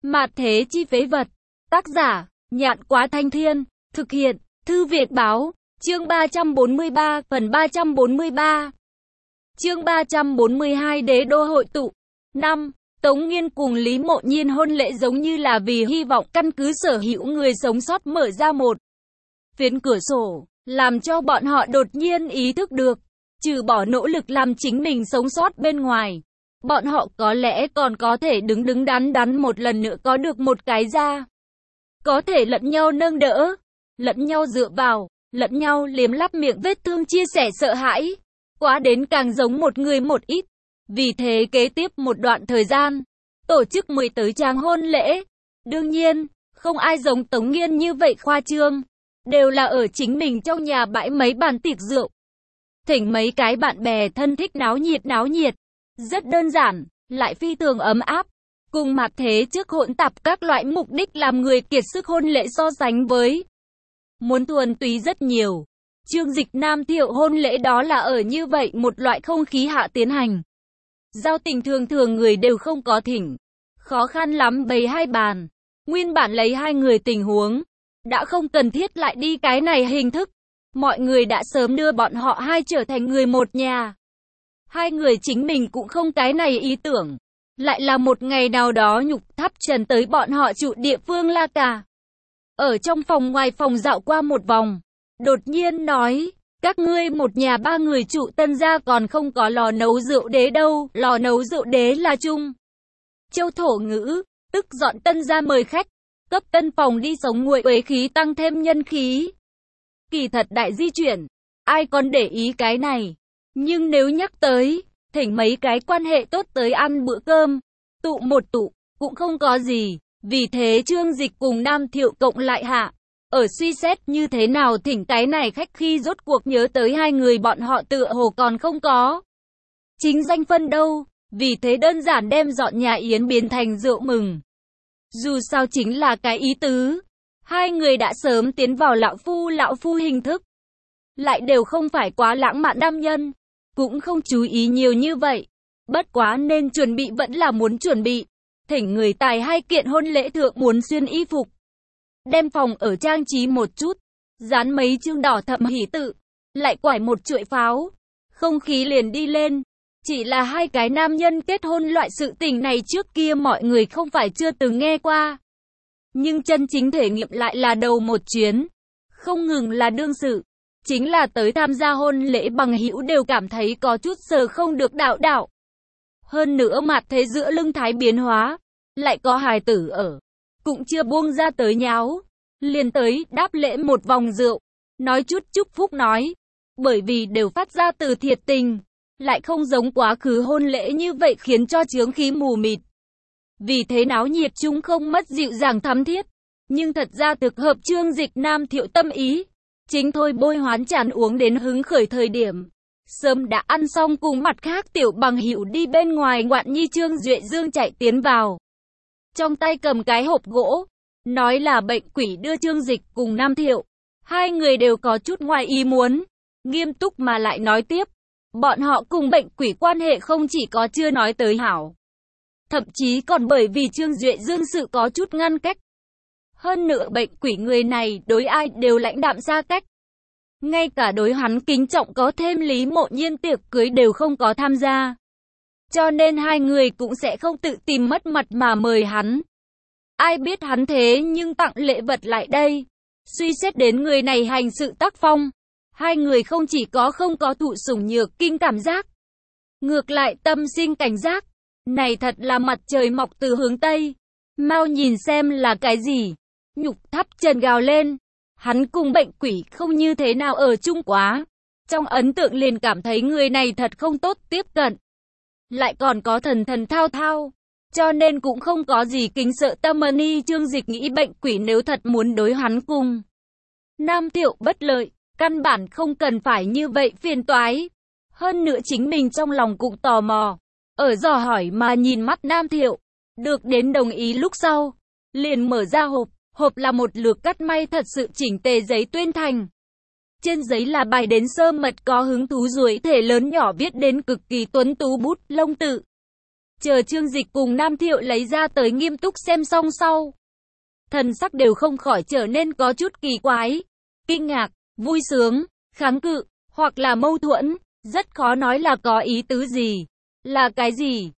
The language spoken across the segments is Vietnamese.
Mạt thế chi phế vật. Tác giả, Nhạn Quá Thanh Thiên. Thực hiện, Thư Việt Báo. Chương 343, phần 343. Chương 342 Đế đô hội tụ. 5. Tống Nghiên cùng Lý Mộ Nhiên hôn lễ giống như là vì hy vọng căn cứ sở hữu người sống sót mở ra một phiến cửa sổ, làm cho bọn họ đột nhiên ý thức được, trừ bỏ nỗ lực làm chính mình sống sót bên ngoài, bọn họ có lẽ còn có thể đứng đắn một lần nữa có được một cái ra. Có thể lẫn nhau nâng đỡ, lẫn nhau dựa vào, lẫn nhau liếm lắp miệng vết thương chia sẻ sợ hãi, quá đến càng giống một người một ít. Vì thế kế tiếp một đoạn thời gian, tổ chức 10 tới tràng hôn lễ. Đương nhiên, không ai giống Tống Nghiên như vậy khoa trương, đều là ở chính mình trong nhà bãi mấy bàn tiệc rượu. Thỉnh mấy cái bạn bè thân thích náo nhiệt. Rất đơn giản, lại phi thường ấm áp. Cùng mặt thế trước hỗn tạp các loại mục đích làm người kiệt sức hôn lễ so sánh với muốn thuần túy rất nhiều. Chương Dịch Nam Thiệu hôn lễ đó là ở như vậy một loại không khí hạ tiến hành. Giao tình thường người đều không có thỉnh. Khó khăn lắm bày hai bàn. Nguyên bản lấy hai người tình huống, đã không cần thiết lại đi cái này hình thức. Mọi người đã sớm đưa bọn họ hai trở thành người một nhà. Hai người chính mình cũng không cái này ý tưởng. Lại là một ngày nào đó Nhục Tháp Trần tới bọn họ trụ địa phương La Cà. Ở trong phòng ngoài phòng dạo qua một vòng. Đột nhiên nói, các ngươi một nhà ba người trụ Tân gia còn không có lò nấu rượu đế đâu. Lò nấu rượu đế là Trung Châu thổ ngữ, tức dọn Tân gia mời khách, cấp tân phòng đi sống nguội uế khí tăng thêm nhân khí. Kỳ thật đại di chuyển, ai còn để ý cái này. Nhưng nếu nhắc tới, thỉnh mấy cái quan hệ tốt tới ăn bữa cơm, tụ một tụ, cũng không có gì. Vì thế Trương Dịch cùng Nam Thiệu cộng lại hạ. Ở suy xét như thế nào thỉnh cái này khách khi rốt cuộc nhớ tới hai người bọn họ tựa hồ còn không có chính danh phân đâu. Vì thế đơn giản đem dọn nhà yến biến thành rượu mừng. Dù sao chính là cái ý tứ. Hai người đã sớm tiến vào lão phu hình thức. Lại đều không phải quá lãng mạn nam nhân. Cũng không chú ý nhiều như vậy. Bất quá nên chuẩn bị vẫn là muốn chuẩn bị. Thỉnh người tài hai kiện hôn lễ thượng muốn xuyên y phục. Đem phòng ở trang trí một chút. Dán mấy chương đỏ thẫm hỷ tự. Lại quải một chuỗi pháo. Không khí liền đi lên. Chỉ là hai cái nam nhân kết hôn loại sự tình này trước kia mọi người không phải chưa từng nghe qua. Nhưng chân chính thể nghiệm lại là đầu một chuyến. Không ngừng là đương sự. Chính là tới tham gia hôn lễ bằng hữu đều cảm thấy có chút sờ không được đạo. Hơn nữa mặt thế giữa lưng thái biến hóa. Lại có hài tử ở. Cũng chưa buông ra tới nháo. Liền tới đáp lễ một vòng rượu. Nói chút chúc phúc nói. Bởi vì đều phát ra từ thiệt tình. Lại không giống quá khứ hôn lễ như vậy khiến cho chướng khí mù mịt. Vì thế náo nhiệt chúng không mất dịu dàng thắm thiết. Nhưng thật ra thực hợp Trương Dịch Nam Thiệu tâm ý. Chính thôi bôi hoán tràn uống đến hứng khởi thời điểm. Sớm đã ăn xong cùng mặt khác tiểu bằng hữu đi bên ngoài ngoạn nhi. Trương Duệ Dương chạy tiến vào. Trong tay cầm cái hộp gỗ. Nói là bệnh quỷ đưa Trương Dịch cùng Nam Thiệu. Hai người đều có chút ngoài ý muốn. Nghiêm túc mà lại nói tiếp. Bọn họ cùng bệnh quỷ quan hệ không chỉ có chưa nói tới hảo. Thậm chí còn bởi vì Trương Duệ Dương sự có chút ngăn cách. Hơn nữa bệnh quỷ người này đối ai đều lãnh đạm xa cách. Ngay cả đối hắn kính trọng có thêm Lý Mộ Nhiên tiệc cưới đều không có tham gia. Cho nên hai người cũng sẽ không tự tìm mất mặt mà mời hắn. Ai biết hắn thế nhưng tặng lễ vật lại đây. Suy xét đến người này hành sự tác phong. Hai người không chỉ có không có thụ sủng nhược kinh cảm giác. Ngược lại tâm sinh cảnh giác. Này thật là mặt trời mọc từ hướng Tây. Mau nhìn xem là cái gì. Nhục Tháp Trần gào lên. Hắn cùng bệnh quỷ không như thế nào ở chung quá. Trong ấn tượng liền cảm thấy người này thật không tốt tiếp cận. Lại còn có thần thao. Cho nên cũng không có gì kính sợ tâm ni. Trương Dịch nghĩ bệnh quỷ nếu thật muốn đối hắn cùng Nam Thiệu bất lợi. Căn bản không cần phải như vậy phiền toái. Hơn nữa chính mình trong lòng cũng tò mò. Ở dò hỏi mà nhìn mắt Nam Thiệu. Được đến đồng ý lúc sau. Liền mở ra hộp. Hộp là một lược cắt may thật sự chỉnh tề giấy tuyên thành. Trên giấy là bài đến sơ mật có hứng thú duỗi thể lớn nhỏ viết đến cực kỳ tuấn tú bút lông tự. Chờ Trương Dịch cùng Nam Thiệu lấy ra tới nghiêm túc xem xong sau. Thần sắc đều không khỏi trở nên có chút kỳ quái, kinh ngạc, vui sướng, kháng cự, hoặc là mâu thuẫn, rất khó nói là có ý tứ gì. Là cái gì?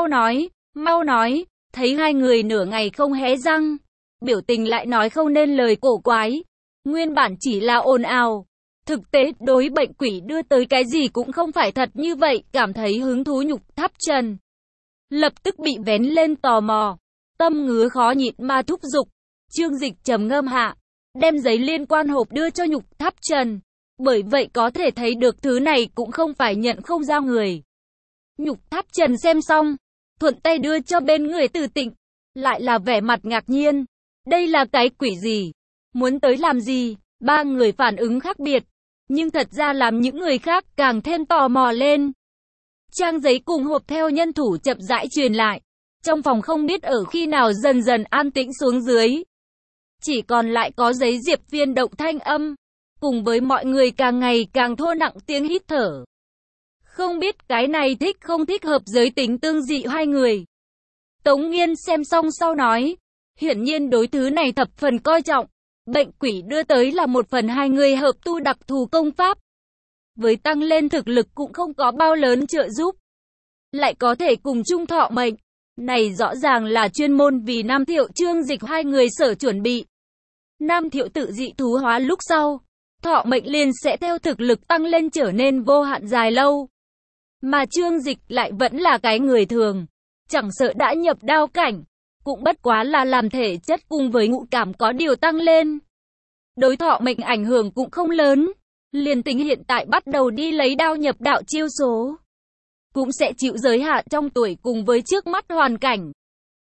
Mau nói, thấy hai người nửa ngày không hé răng, biểu tình lại nói không nên lời cổ quái. Nguyên bản chỉ là ồn ào, thực tế đối bệnh quỷ đưa tới cái gì cũng không phải thật như vậy, cảm thấy hứng thú Nhục Tháp Trần. Lập tức bị vén lên tò mò, tâm ngứa khó nhịn mà thúc giục. Trương Dịch trầm ngâm hạ, đem giấy liên quan hộp đưa cho Nhục Tháp Trần. Bởi vậy có thể thấy được thứ này cũng không phải nhận không ra người. Nhục Tháp Trần xem xong, thuận tay đưa cho bên người Từ Tịnh, lại là vẻ mặt ngạc nhiên. Đây là cái quỷ gì? Muốn tới làm gì? Ba người phản ứng khác biệt, nhưng thật ra làm những người khác càng thêm tò mò lên. Trang giấy cùng hộp theo nhân thủ chậm rãi truyền lại. Trong phòng không biết ở khi nào dần dần an tĩnh xuống dưới. Chỉ còn lại có giấy diệp phiên động thanh âm, cùng với mọi người càng ngày càng thô nặng tiếng hít thở. Không biết cái này thích không thích hợp giới tính tương dị hai người. Tống Nghiên xem xong sau nói, hiển nhiên đối thứ này thập phần coi trọng. Bệnh quỷ đưa tới là một phần hai người hợp tu đặc thù công pháp. Với tăng lên thực lực cũng không có bao lớn trợ giúp. Lại có thể cùng chung thọ mệnh. Này rõ ràng là chuyên môn vì Nam Thiệu Trương Dịch hai người sở chuẩn bị. Nam Thiệu tự dị thú hóa lúc sau, thọ mệnh liền sẽ theo thực lực tăng lên trở nên vô hạn dài lâu. Mà Trương Dịch lại vẫn là cái người thường, chẳng sợ đã nhập đao cảnh, cũng bất quá là làm thể chất cùng với ngũ cảm có điều tăng lên. Đối thọ mệnh ảnh hưởng cũng không lớn, liền tính hiện tại bắt đầu đi lấy đao nhập đạo chiêu số, cũng sẽ chịu giới hạn trong tuổi cùng với trước mắt hoàn cảnh.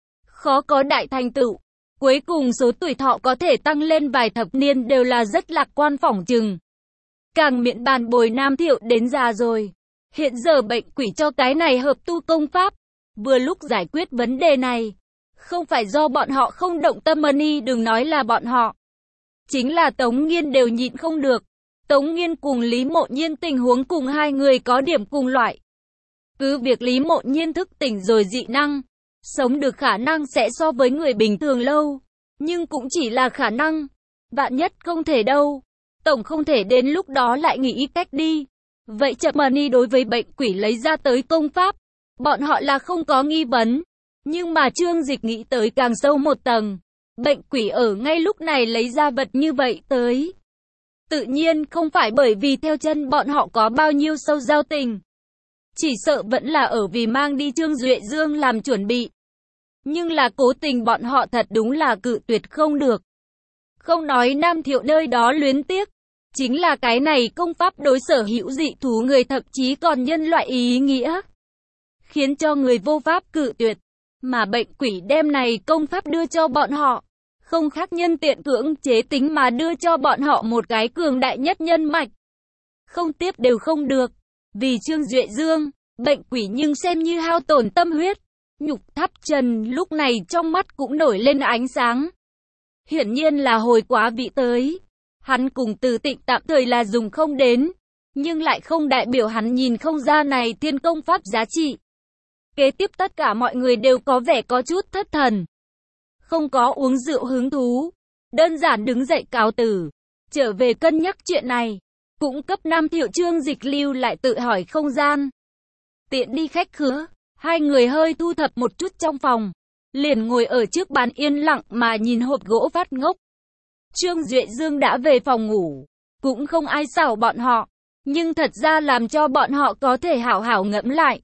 Khó có đại thành tựu, cuối cùng số tuổi thọ có thể tăng lên vài thập niên đều là rất lạc quan phỏng chừng. Càng miễn bàn bồi Nam Thiệu đến già rồi. Hiện giờ bệnh quỷ cho cái này hợp tu công pháp, vừa lúc giải quyết vấn đề này. Không phải do bọn họ không động tâm mani, đừng nói là bọn họ. Chính là Tống Nghiên đều nhịn không được. Tống Nghiên cùng Lý Mộ Nhiên tình huống cùng hai người có điểm cùng loại. Cứ việc Lý Mộ Nhiên thức tỉnh rồi dị năng, sống được khả năng sẽ so với người bình thường lâu, nhưng cũng chỉ là khả năng. Vạn nhất không thể đâu. Tổng không thể đến lúc đó lại nghĩ cách đi. Vậy chậm mani đối với bệnh quỷ lấy ra tới công pháp, bọn họ là không có nghi vấn. Nhưng mà Trương Dịch nghĩ tới càng sâu một tầng. Bệnh quỷ ở ngay lúc này lấy ra vật như vậy tới. Tự nhiên không phải bởi vì theo chân bọn họ có bao nhiêu sâu giao tình. Chỉ sợ vẫn là ở vì mang đi Trương Duệ Dương làm chuẩn bị. Nhưng là cố tình bọn họ thật đúng là cự tuyệt không được. Không nói Nam Thiệu nơi đó luyến tiếc. Chính là cái này công pháp đối sở hữu dị thú người thậm chí còn nhân loại ý nghĩa. Khiến cho người vô pháp cự tuyệt. Mà bệnh quỷ đem này công pháp đưa cho bọn họ. Không khác nhân tiện cưỡng chế tính mà đưa cho bọn họ một cái cường đại nhất nhân mạch. Không tiếp đều không được. Vì Trương Duệ Dương, bệnh quỷ nhưng xem như hao tổn tâm huyết. Nhục Tháp Trần lúc này trong mắt cũng nổi lên ánh sáng. Hiển nhiên là hồi quá vị tới. Hắn cùng Từ Tịnh tạm thời là dùng không đến. Nhưng lại không đại biểu hắn nhìn không ra này thiên công pháp giá trị. Kế tiếp tất cả mọi người đều có vẻ có chút thất thần. Không có uống rượu hứng thú. Đơn giản đứng dậy cáo từ. Trở về cân nhắc chuyện này. Cũng cấp Nam Thiệu Trương Dịch lưu lại tự hỏi không gian. Tiện đi khách khứa. Hai người hơi thu thập một chút trong phòng. Liền ngồi ở trước bàn yên lặng mà nhìn hộp gỗ phát ngốc. Trương Duệ Dương đã về phòng ngủ. Cũng không ai xảo bọn họ. Nhưng thật ra làm cho bọn họ có thể hảo hảo ngẫm lại.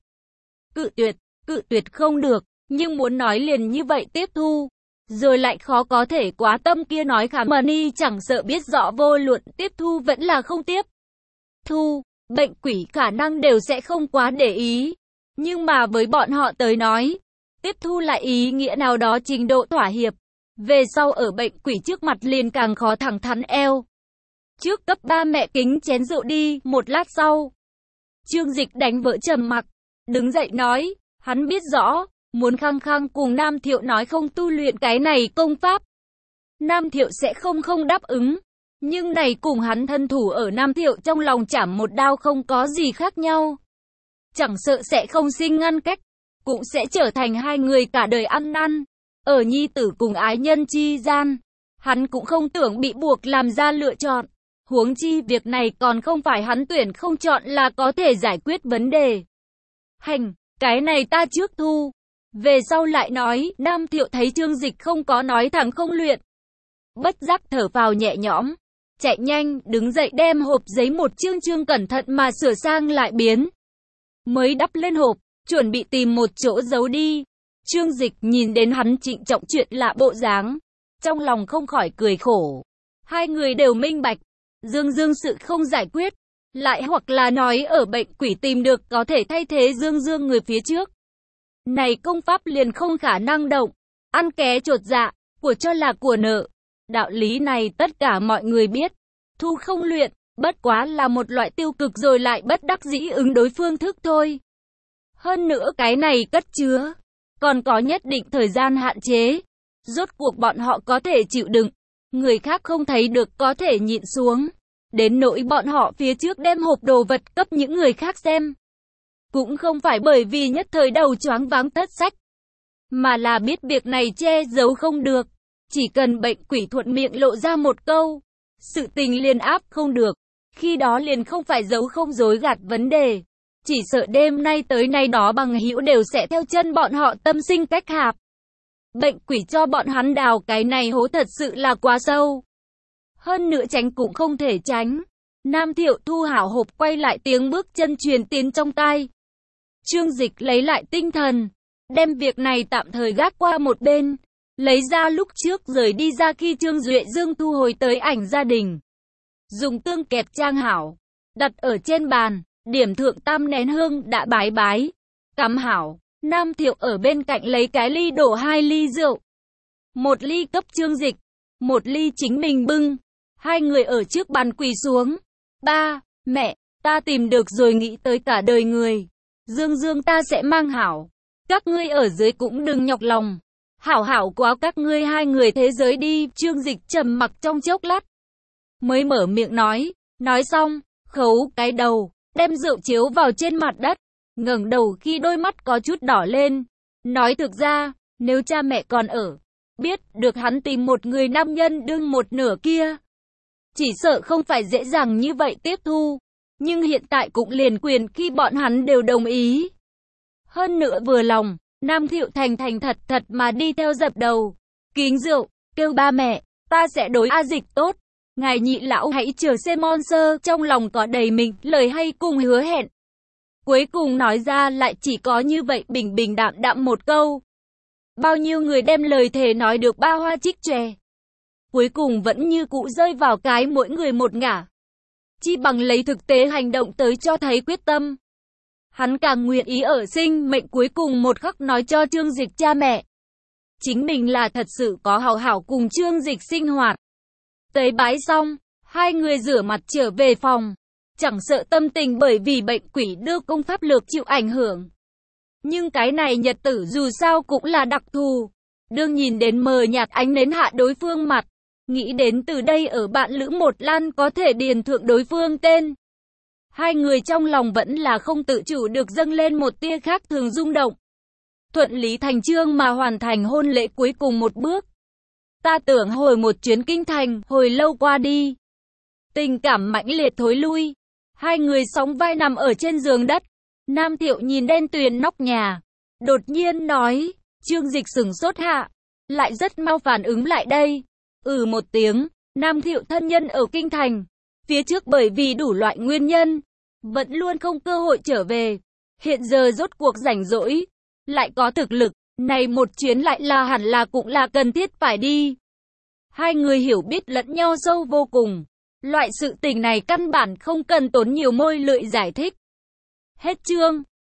Cự tuyệt không được. Nhưng muốn nói liền như vậy tiếp thu. Rồi lại khó có thể quá tâm kia nói khả mani chẳng sợ biết rõ vô luận tiếp thu vẫn là không tiếp thu. Bệnh quỷ khả năng đều sẽ không quá để ý. Nhưng mà với bọn họ tới nói, tiếp thu lại ý nghĩa nào đó trình độ thỏa hiệp. Về sau ở bệnh quỷ trước mặt liền càng khó thẳng thắn eo. Trước cấp ba mẹ kính chén rượu đi, một lát sau. Trương Dịch đánh vỡ trầm mặc, đứng dậy nói, hắn biết rõ, muốn khăng khăng cùng Nam Thiệu nói không tu luyện cái này công pháp. Nam Thiệu sẽ không đáp ứng, nhưng này cùng hắn thân thủ ở Nam Thiệu trong lòng chảm một đao không có gì khác nhau. Chẳng sợ sẽ không sinh ngăn cách, cũng sẽ trở thành hai người cả đời ăn năn. Ở nhi tử cùng ái nhân chi gian, hắn cũng không tưởng bị buộc làm ra lựa chọn. Huống chi việc này còn không phải hắn tuyển không chọn là có thể giải quyết vấn đề. Hành, cái này ta trước thu. Về sau lại nói, Nam Thiệu thấy Trương Dịch không có nói thẳng không luyện. Bất giác thở phào nhẹ nhõm, chạy nhanh, đứng dậy đem hộp giấy một chương cẩn thận mà sửa sang lại biến. Mới đắp lên hộp, chuẩn bị tìm một chỗ giấu đi. Trương Dịch nhìn đến hắn trịnh trọng chuyện lạ bộ dáng, trong lòng không khỏi cười khổ. Hai người đều minh bạch, Dương sự không giải quyết, lại hoặc là nói ở bệnh quỷ tìm được có thể thay thế Dương người phía trước. Này công pháp liền không khả năng động, ăn ké chột dạ, của cho là của nợ. Đạo lý này tất cả mọi người biết, thu không luyện, bất quá là một loại tiêu cực rồi lại bất đắc dĩ ứng đối phương thức thôi. Hơn nữa cái này cất chứa, còn có nhất định thời gian hạn chế. Rốt cuộc bọn họ có thể chịu đựng, người khác không thấy được có thể nhịn xuống. Đến nỗi bọn họ phía trước đem hộp đồ vật cấp những người khác xem. Cũng không phải bởi vì nhất thời đầu choáng váng thất sách, mà là biết việc này che giấu không được. Chỉ cần bệnh quỷ thuận miệng lộ ra một câu, sự tình liền áp không được. Khi đó liền không phải giấu không dối gạt vấn đề. Chỉ sợ đêm nay tới nay đó bằng hữu đều sẽ theo chân bọn họ tâm sinh cách hạp. Bệnh quỷ cho bọn hắn đào cái này hố thật sự là quá sâu. Hơn nữa tránh cũng không thể tránh. Nam Thiệu thu hảo hộp quay lại tiếng bước chân truyền tiến trong tai. Trương Dịch lấy lại tinh thần, đem việc này tạm thời gác qua một bên. Lấy ra lúc trước rời đi ra khi Trương Duệ Dương thu hồi tới ảnh gia đình. Dùng tương kẹp trang hảo, đặt ở trên bàn, điểm thượng tam nén hương đã bái, cắm hảo. Nam Thiệu ở bên cạnh lấy cái ly đổ 2 ly rượu. Một ly cấp Trương Dịch, một ly chính mình bưng. Hai người ở trước bàn quỳ xuống. Ba, mẹ, ta tìm được rồi nghĩ tới cả đời người. Dương ta sẽ mang hảo. Các ngươi ở dưới cũng đừng nhọc lòng. Hảo quá các ngươi hai người thế giới đi. Trương Dịch trầm mặc trong chốc lát, mới mở miệng nói xong, khấu cái đầu, đem rượu chiếu vào trên mặt đất, ngẩng đầu khi đôi mắt có chút đỏ lên, nói thực ra, nếu cha mẹ còn ở, biết được hắn tìm một người nam nhân đương một nửa kia, chỉ sợ không phải dễ dàng như vậy tiếp thu, nhưng hiện tại cũng liền quyền khi bọn hắn đều đồng ý. Hơn nữa vừa lòng, Nam Thiệu thành thật mà đi theo dập đầu, kính rượu, kêu ba mẹ, ta sẽ đối A Dịch tốt. Ngài nhị lão hãy chờ xem monster, trong lòng có đầy mình, lời hay cùng hứa hẹn. Cuối cùng nói ra lại chỉ có như vậy bình đạm một câu. Bao nhiêu người đem lời thề nói được ba hoa trích chòe. Cuối cùng vẫn như cũ rơi vào cái mỗi người một ngả. Chi bằng lấy thực tế hành động tới cho thấy quyết tâm. Hắn càng nguyện ý ở sinh mệnh cuối cùng một khắc nói cho Trương Dịch cha mẹ. Chính mình là thật sự có hảo cùng Trương Dịch sinh hoạt. Tế bái xong, hai người rửa mặt trở về phòng. Chẳng sợ tâm tình bởi vì bệnh quỷ đưa công pháp lược chịu ảnh hưởng. Nhưng cái này nhật tử dù sao cũng là đặc thù. Đương nhìn đến mờ nhạt ánh nến hạ đối phương mặt. Nghĩ đến từ đây ở bạn Lữ Một Lan có thể điền thượng đối phương tên. Hai người trong lòng vẫn là không tự chủ được dâng lên một tia khác thường rung động. Thuận lý thành chương mà hoàn thành hôn lễ cuối cùng một bước. Ta tưởng hồi một chuyến kinh thành, hồi lâu qua đi. Tình cảm mãnh liệt thối lui. Hai người sóng vai nằm ở trên giường đất. Nam Thiệu nhìn đen tuyền nóc nhà. Đột nhiên nói, Trương Dịch sửng sốt hạ. Lại rất mau phản ứng lại đây. Một tiếng, Nam Thiệu thân nhân ở kinh thành. Phía trước bởi vì đủ loại nguyên nhân, vẫn luôn không cơ hội trở về. Hiện giờ rốt cuộc rảnh rỗi, lại có thực lực. Này một chuyến lại là hẳn là cũng là cần thiết phải đi. Hai người hiểu biết lẫn nhau sâu vô cùng. Loại sự tình này căn bản không cần tốn nhiều môi lưỡi giải thích. Hết chương.